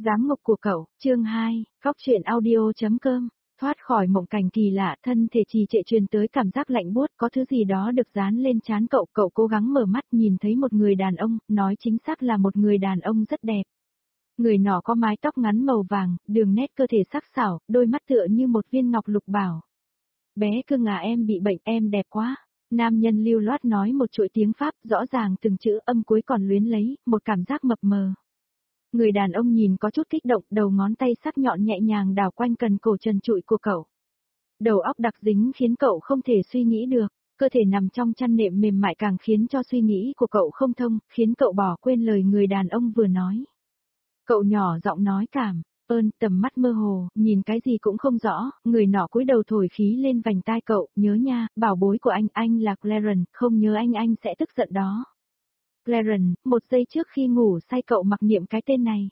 Giám ngục của cậu, chương 2, góc truyện audio.com, thoát khỏi mộng cảnh kỳ lạ, thân thể trì trệ truyền tới cảm giác lạnh buốt, có thứ gì đó được dán lên trán cậu, cậu cố gắng mở mắt nhìn thấy một người đàn ông, nói chính xác là một người đàn ông rất đẹp. Người nọ có mái tóc ngắn màu vàng, đường nét cơ thể sắc sảo, đôi mắt tựa như một viên ngọc lục bảo. Bé cưng à, em bị bệnh, em đẹp quá. Nam nhân lưu loát nói một chuỗi tiếng Pháp, rõ ràng từng chữ âm cuối còn luyến lấy, một cảm giác mập mờ. Người đàn ông nhìn có chút kích động, đầu ngón tay sắc nhọn nhẹ nhàng đảo quanh cần cổ trần trụi của cậu. Đầu óc đặc dính khiến cậu không thể suy nghĩ được, cơ thể nằm trong chăn nệm mềm mại càng khiến cho suy nghĩ của cậu không thông, khiến cậu bỏ quên lời người đàn ông vừa nói. Cậu nhỏ giọng nói cảm ơn, tầm mắt mơ hồ, nhìn cái gì cũng không rõ, người nọ cúi đầu thổi khí lên vành tai cậu, nhớ nha, bảo bối của anh là Clarence, không nhớ anh sẽ tức giận đó. Clarence, một giây trước khi ngủ say cậu mặc niệm cái tên này.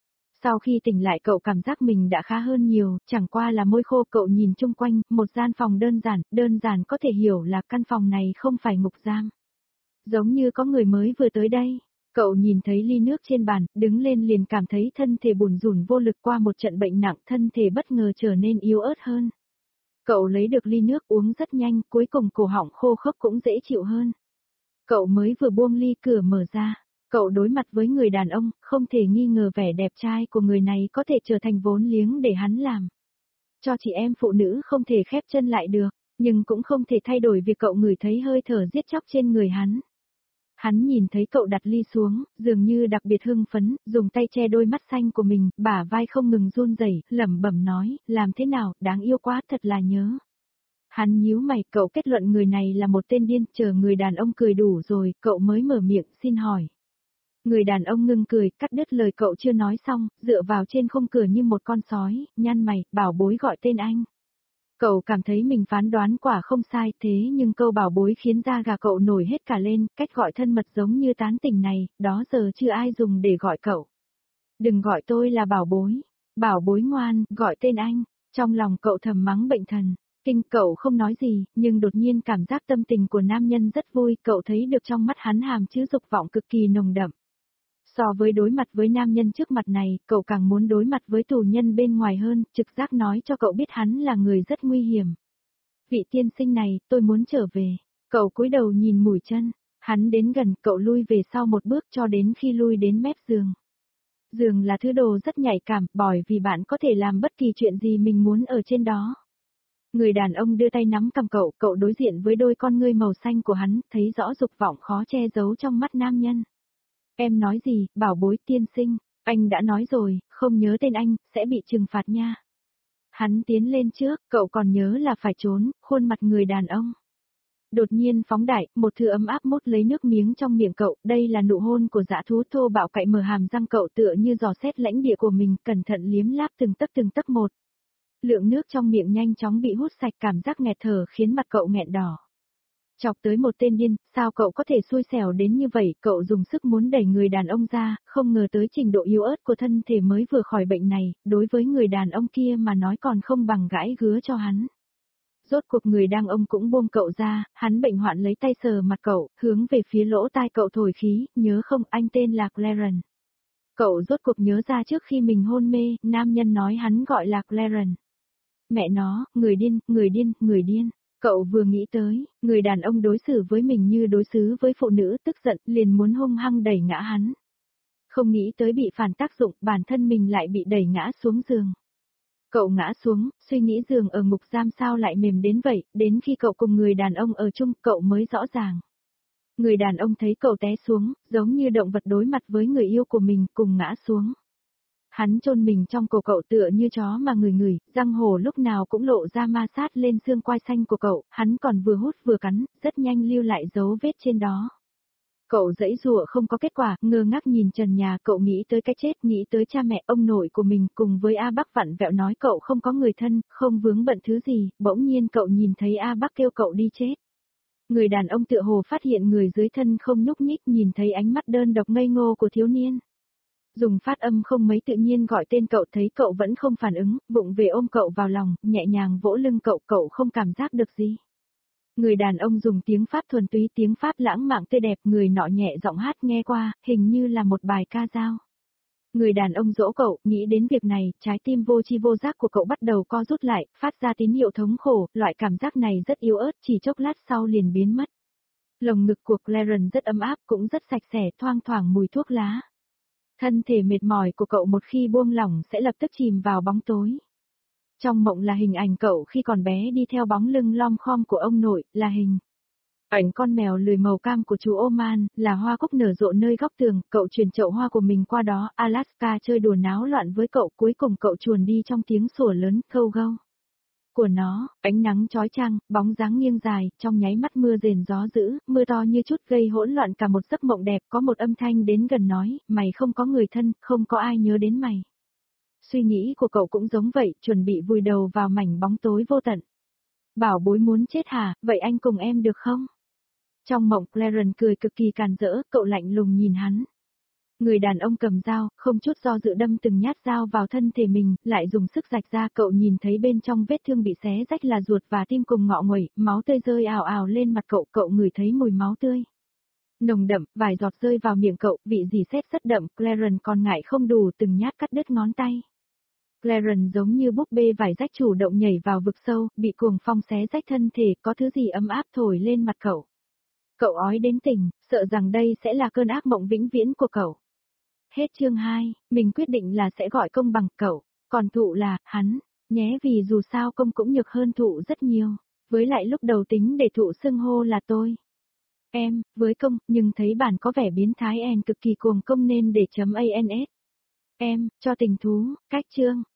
Sau khi tỉnh lại cậu cảm giác mình đã khá hơn nhiều, chẳng qua là môi khô. Cậu nhìn chung quanh, một gian phòng đơn giản có thể hiểu là căn phòng này không phải ngục giam. Giống như có người mới vừa tới đây. Cậu nhìn thấy ly nước trên bàn, đứng lên liền cảm thấy thân thể bủn rủn vô lực, qua một trận bệnh nặng, thân thể bất ngờ trở nên yếu ớt hơn. Cậu lấy được ly nước uống rất nhanh, cuối cùng cổ họng khô khốc cũng dễ chịu hơn. Cậu mới vừa buông ly, cửa mở ra. Cậu đối mặt với người đàn ông, không thể nghi ngờ vẻ đẹp trai của người này có thể trở thành vốn liếng để hắn làm. Cho chị em phụ nữ không thể khép chân lại được, nhưng cũng không thể thay đổi việc cậu ngửi thấy hơi thở giết chóc trên người hắn. Hắn nhìn thấy cậu đặt ly xuống, dường như đặc biệt hưng phấn, dùng tay che đôi mắt xanh của mình, bả vai không ngừng run rẩy, lẩm bẩm nói, làm thế nào, đáng yêu quá, thật là nhớ. Hắn nhíu mày, cậu kết luận người này là một tên điên, chờ người đàn ông cười đủ rồi, cậu mới mở miệng, xin hỏi. Người đàn ông ngưng cười, cắt đứt lời cậu chưa nói xong, dựa vào trên khung cửa như một con sói, nhăn mày, bảo bối gọi tên anh. Cậu cảm thấy mình phán đoán quả không sai, thế nhưng câu bảo bối khiến da gà cậu nổi hết cả lên, cách gọi thân mật giống như tán tỉnh này, đó giờ chưa ai dùng để gọi cậu. Đừng gọi tôi là bảo bối ngoan, gọi tên anh. Trong lòng cậu thầm mắng bệnh thần. Kinh, cậu không nói gì, nhưng đột nhiên cảm giác tâm tình của nam nhân rất vui, cậu thấy được trong mắt hắn hàm chứa dục vọng cực kỳ nồng đậm. So với đối mặt với nam nhân trước mặt này, cậu càng muốn đối mặt với tù nhân bên ngoài hơn, trực giác nói cho cậu biết hắn là người rất nguy hiểm. Vị tiên sinh này, tôi muốn trở về. Cậu cúi đầu nhìn mũi chân, hắn đến gần, cậu lui về sau một bước cho đến khi lui đến mép giường. Giường là thứ đồ rất nhạy cảm, bởi vì bạn có thể làm bất kỳ chuyện gì mình muốn ở trên đó. Người đàn ông đưa tay nắm cầm cậu, cậu đối diện với đôi con ngươi màu xanh của hắn, thấy rõ dục vọng khó che giấu trong mắt nam nhân. Em nói gì, bảo bối tiên sinh, anh đã nói rồi, không nhớ tên anh, sẽ bị trừng phạt nha. Hắn tiến lên trước, cậu còn nhớ là phải trốn, khuôn mặt người đàn ông. Đột nhiên phóng đại, một thứ ấm áp mút lấy nước miếng trong miệng cậu, đây là nụ hôn của dã thú thô bạo, cạy mở hàm răng cậu tựa như dò xét lãnh địa của mình, cẩn thận liếm láp từng tấc một. Lượng nước trong miệng nhanh chóng bị hút sạch, cảm giác nghẹt thở khiến mặt cậu nghẹn đỏ. Chọc tới một tên điên, sao cậu có thể xui xẻo đến như vậy, cậu dùng sức muốn đẩy người đàn ông ra, không ngờ tới trình độ yếu ớt của thân thể mới vừa khỏi bệnh này, đối với người đàn ông kia mà nói còn không bằng gãi gứa cho hắn. Rốt cuộc người đàn ông cũng buông cậu ra, hắn bệnh hoạn lấy tay sờ mặt cậu, hướng về phía lỗ tai cậu thổi khí, nhớ không, anh tên là Clarence. Cậu rốt cuộc nhớ ra trước khi mình hôn mê, nam nhân nói hắn gọi là Clarence. Mẹ nó, người điên. Cậu vừa nghĩ tới, người đàn ông đối xử với mình như đối xử với phụ nữ, tức giận, liền muốn hung hăng đẩy ngã hắn. Không nghĩ tới bị phản tác dụng, bản thân mình lại bị đẩy ngã xuống giường. Cậu ngã xuống, suy nghĩ giường ở ngục giam sao lại mềm đến vậy, đến khi cậu cùng người đàn ông ở chung, cậu mới rõ ràng. Người đàn ông thấy cậu té xuống, giống như động vật đối mặt với người yêu của mình, cùng ngã xuống. Hắn chôn mình trong cổ cậu tựa như chó mà ngửi, răng hổ lúc nào cũng lộ ra ma sát lên xương quai xanh của cậu, hắn còn vừa hút vừa cắn, rất nhanh lưu lại dấu vết trên đó. Cậu giãy giụa không có kết quả, ngơ ngác nhìn trần nhà, cậu nghĩ tới cái chết, nghĩ tới cha mẹ ông nội của mình, cùng với A Bắc vặn vẹo nói cậu không có người thân, không vướng bận thứ gì, bỗng nhiên cậu nhìn thấy A Bắc kêu cậu đi chết. Người đàn ông tựa hồ phát hiện người dưới thân không nhúc nhích, nhìn thấy ánh mắt đơn độc ngây ngô của thiếu niên. Dùng phát âm không mấy tự nhiên gọi tên cậu, thấy cậu vẫn không phản ứng, vụng về ôm cậu vào lòng, nhẹ nhàng vỗ lưng cậu, cậu không cảm giác được gì. Người đàn ông dùng tiếng Pháp thuần túy, tiếng Pháp lãng mạn tươi đẹp, người nọ nhẹ giọng hát nghe qua, hình như là một bài ca dao. Người đàn ông dỗ cậu, nghĩ đến việc này, trái tim vô tri vô giác của cậu bắt đầu co rút lại, phát ra tín hiệu thống khổ, loại cảm giác này rất yếu ớt, chỉ chốc lát sau liền biến mất. Lồng ngực của Clarence rất ấm áp, cũng rất sạch sẽ, thoang thoảng mùi thuốc lá. Thân thể mệt mỏi của cậu một khi buông lỏng sẽ lập tức chìm vào bóng tối. Trong mộng là hình ảnh cậu khi còn bé đi theo bóng lưng lom khom của ông nội, là hình ảnh con mèo lười màu cam của chú Oman, là hoa cúc nở rộ nơi góc tường, cậu truyền chậu hoa của mình qua đó, Alaska chơi đùa náo loạn với cậu, cuối cùng cậu chuồn đi trong tiếng sủa lớn, khâu gâu của nó, ánh nắng chói chang, bóng dáng nghiêng dài, trong nháy mắt mưa rền gió dữ, mưa to như chút gây hỗn loạn cả một giấc mộng đẹp, có một âm thanh đến gần nói, mày không có người thân, không có ai nhớ đến mày. Suy nghĩ của cậu cũng giống vậy, chuẩn bị vùi đầu vào mảnh bóng tối vô tận. Bảo bối muốn chết hả, vậy anh cùng em được không? Trong mộng Clarence cười cực kỳ càn rỡ, cậu lạnh lùng nhìn hắn. Người đàn ông cầm dao, không chút do dự đâm từng nhát dao vào thân thể mình, lại dùng sức rạch ra, cậu nhìn thấy bên trong vết thương bị xé rách là ruột và tim cùng ngọ nguậy, máu tươi rơi ào ào lên mặt cậu, cậu ngửi thấy mùi máu tươi nồng đậm, vài giọt rơi vào miệng cậu, vị dì xét rất đậm, Clarence còn ngại không đủ, từng nhát cắt đứt ngón tay. Clarence giống như búp bê vải rách chủ động nhảy vào vực sâu, bị cuồng phong xé rách thân thể, có thứ gì ấm áp thổi lên mặt cậu. Cậu ói đến tỉnh, sợ rằng đây sẽ là cơn ác mộng vĩnh viễn của cậu. Hết chương 2, mình quyết định là sẽ gọi công bằng cậu, còn thụ là, hắn, nhé vì dù sao công cũng nhược hơn thụ rất nhiều. Với lại lúc đầu tính để thụ xưng hô là tôi. Em, với công, nhưng thấy bản có vẻ biến thái cực kỳ cuồng công nên để chấm ANS. Em, cho tình thú, cách chương.